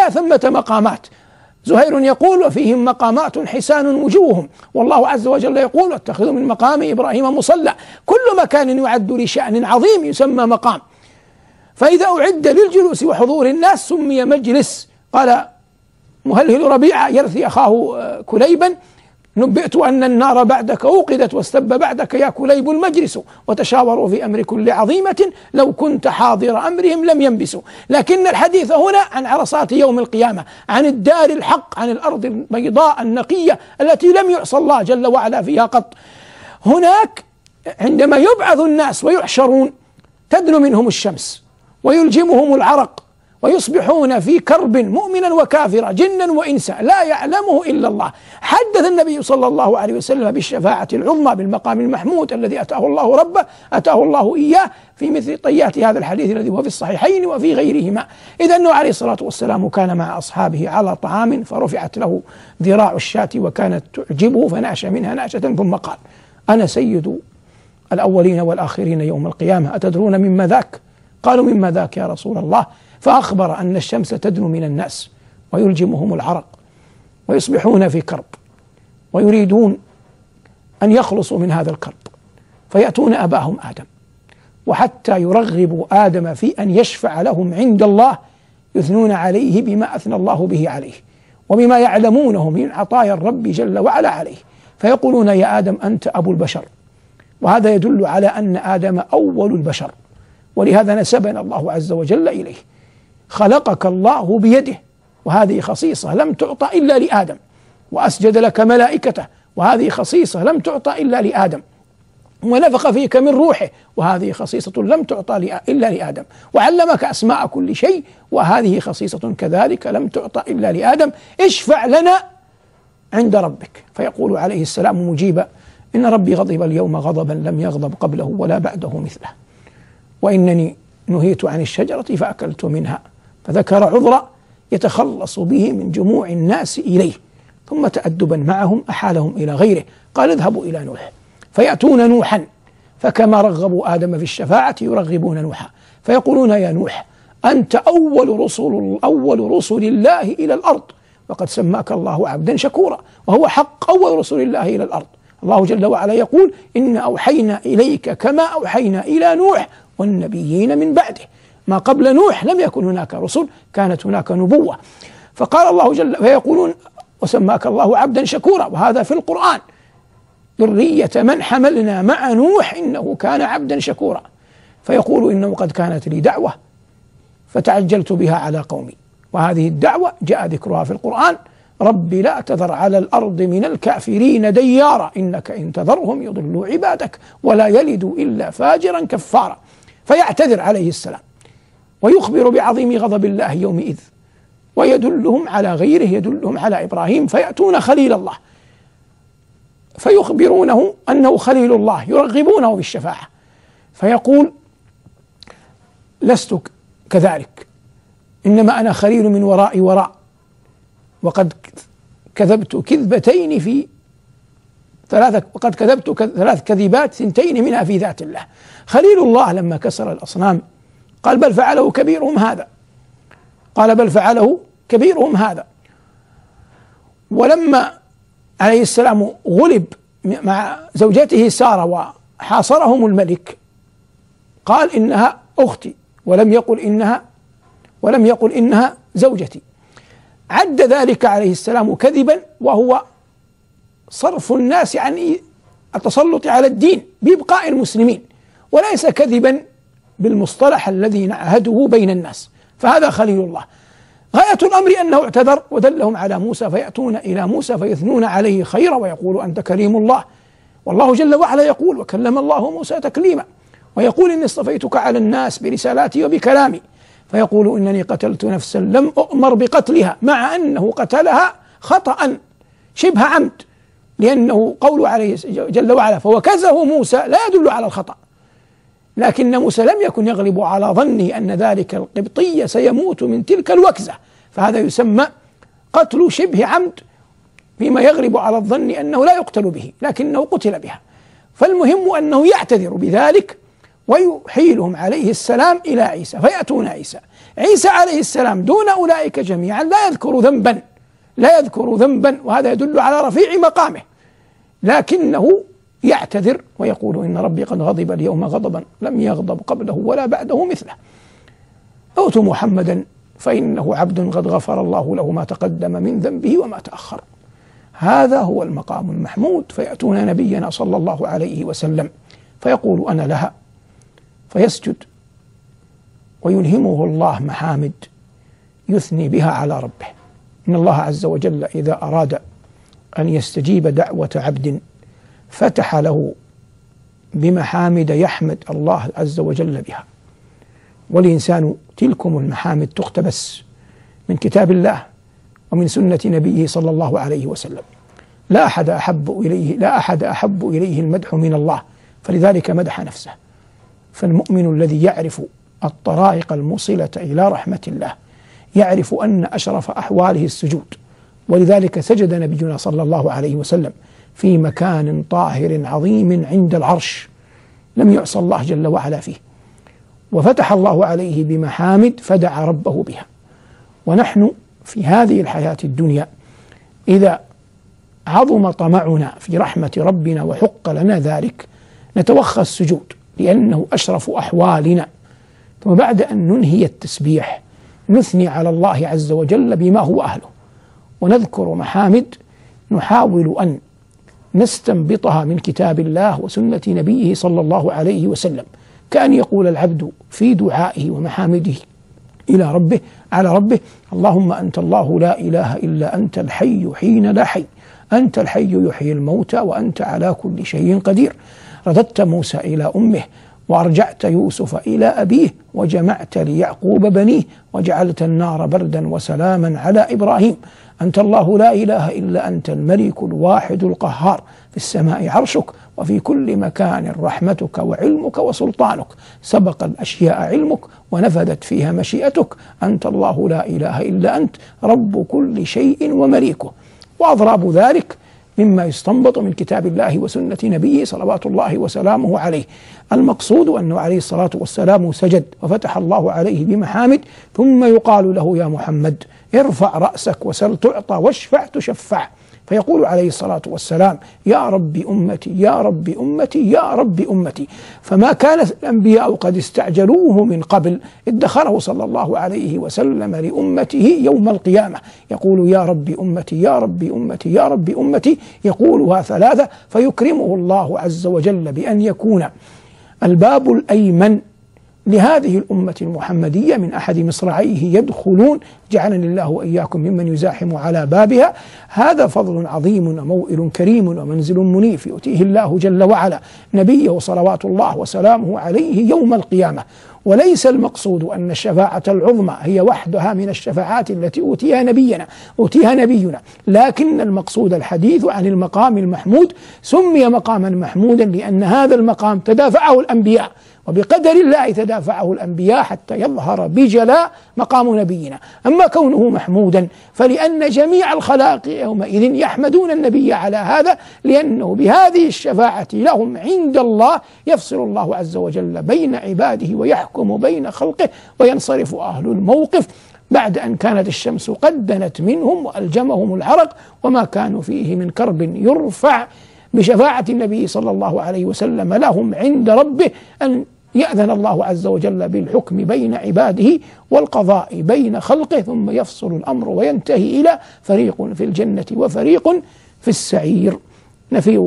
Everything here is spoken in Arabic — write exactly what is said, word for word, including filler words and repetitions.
الأنبياء ثمة مقامات. زهير يقول: وفيهم مقامات حسان وجوههم. والله عز وجل يقول: واتخذوا من مقام إبراهيم مصلى. كل مكان يعد لشأن عظيم يسمى مقام. فإذا أعد للجلوس وحضور الناس سمي مجلس. قال مهلهل ربيعة يرثي أخاه كليبا: نبئت أن النار بعدك أوقدت واستب بعدك يا كليب المجلس، وتشاوروا في أمر كل عظيمة لو كنت حاضر أمرهم لم ينبسوا. لكن الحديث هنا عن عرصات يوم القيامة، عن الدار الحق، عن الأرض البيضاء النقية التي لم يعصى الله جل وعلا فيها قط. هناك عندما يبعث الناس ويحشرون تدنو منهم الشمس ويلجمهم العرق ويصبحون في كرب، مؤمنا وكافرا، جنا وإنسا، لا يعلمه إلا الله. حدث النبي صلى الله عليه وسلم بالشفاعة العظمى، بالمقام المحمود الذي أتاه الله ربه أتاه الله إياه، في مثل طيات هذا الحديث الذي هو في الصحيحين وفي غيرهما. إذا أنه عليه الصلاة والسلام كان مع أصحابه على طعام فرفعت له ذراع الشاة وكانت تعجبه فنعش منها نعشة ثم قال: أنا سيد الأولين والآخرين يوم القيامة، أتدرون مما ذاك؟ قالوا: مما ذاك يا رسول الله؟ فأخبر أن الشمس تدنو من الناس ويلجمهم العرق ويصبحون في كرب ويريدون أن يخلصوا من هذا الكرب، فيأتون أباهم آدم، وحتى يرغبوا آدم في أن يشفع لهم عند الله يثنون عليه بما أثنى الله به عليه وبما يعلمونه من عطايا الرب جل وعلا عليه، فيقولون: يا آدم أنت أبو البشر. وهذا يدل على أن آدم أول البشر، ولهذا نسبنا الله عز وجل إليه. خلقك الله بيده، وهذه خصيصة لم تعطى إلا لآدم، وأسجد لك ملائكته، وهذه خصيصة لم تعطى إلا لآدم، ونفخ فيك من روحه، وهذه خصيصة لم تعطى إلا لآدم، وعلمك أسماء كل شيء، وهذه خصيصة كذلك لم تعطى إلا لآدم. اشفع لنا عند ربك. فيقول عليه السلام مجيبا: إن ربي غضب اليوم غضبا لم يغضب قبله ولا بعده مثله، وإنني نهيت عن الشجرة فأكلت منها. فذكر عذرا يتخلص به من جموع الناس إليه، ثم تأدبا معهم أحالهم إلى غيره، قال: اذهبوا إلى نوح. فيأتون نوحا، فكما رغبوا آدم في الشفاعة يرغبون نوحا، فيقولون: يا نوح أنت أول رسول أول رسل الله إلى الأرض، وقد سماك الله عبدا شكورا، وهو حق أول رسل الله إلى الأرض. الله جل وعلا يقول: إن أوحينا إليك كما أوحينا إلى نوح والنبيين من بعده. ما قبل نوح لم يكن هناك رسل، كانت هناك نبوة. فقال الله جل فيقولون: وسماك الله عبدا شكورا، وهذا في القرآن: ذرية من حملنا مع نوح إنه كان عبدا شكورا. فيقول: إنه قد كانت لي دعوة فتعجلت بها على قومي، وهذه الدعوة جاء ذكرها في القرآن: رب لا تذر على الأرض من الكافرين ديارا إنك إن تذرهم يضلوا عبادك ولا يلدوا إلا فاجرا كفارا. فيعتذر عليه السلام ويخبر بعظيم غضب الله يومئذ، ويدلهم على غيره، يدلهم على إبراهيم. فيأتون خليل الله فيخبرونه أنه خليل الله، يرغبونه بالشفاعة، فيقول: لست كذلك، إنما أنا خليل من وراء وراء، وقد كذبت كذبتين في ثلاثة وقد كذبت ثلاث كذبات ثنتين منها في ذات الله. خليل الله لما كسر الأصنام قال: بل فعله كبيرهم هذا، قال: بل فعله كبيرهم هذا. ولما عليه السلام غلب مع زوجته سارة وحاصرهم الملك قال: إنها أختي، ولم يقل إنها ولم يقل إنها زوجتي. عد ذلك عليه السلام كذبا، وهو صرف الناس عن التسلط على الدين بإبقاء المسلمين، وليس كذبا بالمصطلح الذي نعهده بين الناس. فهذا خليل الله. غاية الأمر أنه اعتذر ودلهم على موسى، فيأتون إلى موسى فيثنون عليه خيرا ويقول: أنت كريم الله. والله جل وعلا يقول: وكلم الله موسى تكليما، ويقول: إني اصطفيتك على الناس برسالاتي وبكلامي. فيقول: إنني قتلت نفسا لم أؤمر بقتلها، مع أنه قتلها خطأ شبه عمد، لأنه قول عليه جل وعلا فوكزه موسى لا يدل على الخطأ، لكن موسى لم يكن يغلب على ظنه أن ذلك القبطي سيموت من تلك الوكزة، فهذا يسمى قتل شبه عمد، فيما يغلب على الظن أنه لا يقتل به لكنه قتل بها. فالمهم أنه يعتذر بذلك ويحيلهم عليه السلام إلى عيسى فيأتون عيسى. عيسى عليه السلام دون أولئك جميعا لا يذكر ذنبا لا يذكر ذنبا وهذا يدل على رفيع مقامه، لكنه يعتذر ويقول إن ربي قد غضب اليوم غضبا لم يغضب قبله ولا بعده مثله. أوتوا محمدا فإنه عبد قد غفر الله له ما تقدم من ذنبه وما تأخر. هذا هو المقام المحمود. فيأتون نبينا صلى الله عليه وسلم فيقول أنا لها، فيسجد ويلهمه الله محامد يثني بها على ربه. إن الله عز وجل إذا أراد أن يستجيب دعوة عبد فتح له بمحامد يحمد الله عز وجل بها، والإنسان تلكم المحامد تقتبس من كتاب الله ومن سنة نبيه صلى الله عليه وسلم. لا أحد أحب إليه لا أحد أحب إليه المدح من الله، فلذلك مدح نفسه. فالمؤمن الذي يعرف الطرائق الموصلة إلى رحمة الله يعرف أن أشرف أحواله السجود، ولذلك سجد نبينا صلى الله عليه وسلم في مكان طاهر عظيم عند العرش لم يعصى الله جل وعلا فيه، وفتح الله عليه بمحامد فدعا ربه بها. ونحن في هذه الحياة الدنيا إذا عظم طمعنا في رحمة ربنا وحق لنا ذلك نتوخى السجود لأنه أشرف أحوالنا، ثم بعد أن ننهي التسبيح نثني على الله عز وجل بما هو أهله ونذكر محامد نحاول أن نستنبطها من كتاب الله وسنة نبيه صلى الله عليه وسلم، كأن يقول العبد في دعائه ومحامده إلى ربه على ربه: اللهم أنت الله لا إله إلا أنت الحي حين لا حي، أنت الحي يحيي الموتى وأنت على كل شيء قدير، رددت موسى إلى أمه وأرجعت يوسف إلى أبيه وجمعت ليعقوب بنيه وجعلت النار بردا وسلاما على إبراهيم، أنت الله لا إله إلا أنت الملك الواحد القهار، في السماء عرشك وفي كل مكان رحمتك وعلمك وسلطانك، سبق الأشياء علمك ونفذت فيها مشيئتك، أنت الله لا إله إلا أنت رب كل شيء ومليكه. وأضراب ذلك مما يستنبط من كتاب الله وسنة نبيه صلوات الله وسلامه عليه. المقصود أنه عليه الصلاة والسلام سجد وفتح الله عليه بمحامد، ثم يقال له: يا محمد ارفع رأسك وسل تعطى واشفع تشفع، فيقول عليه الصلاة والسلام: يا رب أمتي يا رب أمتي يا رب أمتي. فما كان الأنبياء قد استعجلوه من قبل ادخره صلى الله عليه وسلم لأمته يوم القيامة، يقول: يا رب أمتي يا رب أمتي يا رب أمتي، يقولها ثلاثة، فيكرمه الله عز وجل بأن يكون الباب الأيمن لهذه الأمة المحمدية من أحد مصراعيه يدخلون، جعلني الله وإياكم ممن يزاحم على بابها. هذا فضل عظيم وموئل كريم ومنزل منيف يؤتيه الله جل وعلا نبيه صلوات الله وسلامه عليه يوم القيامة. وليس المقصود أن الشفاعة العظمى هي وحدها من الشفاعات التي أوتيها نبينا أوتيها نبينا لكن المقصود الحديث عن المقام المحمود. سمي مقاما محمودا لأن هذا المقام تدافعه الأنبياء، وبقدر الله تدافعه الأنبياء حتى يظهر بجلاء مقام نبينا. أما كونه محمودا فلأن جميع الخلائق يومئذ يحمدون النبي على هذا، لأنه بهذه الشفاعة لهم عند الله يفصل الله عز وجل بين عباده ويحكم بين خلقه، وينصرف أهل الموقف بعد أن كانت الشمس قد دنت منهم وألجمهم العرق وما كانوا فيه من كرب يرفع بشفاعة النبي صلى الله عليه وسلم لهم عند ربه، أن يأذن الله عز وجل بالحكم بين عباده والقضاء بين خلقه، ثم يفصل الأمر وينتهي إلى فريق في الجنة وفريق في السعير. نفي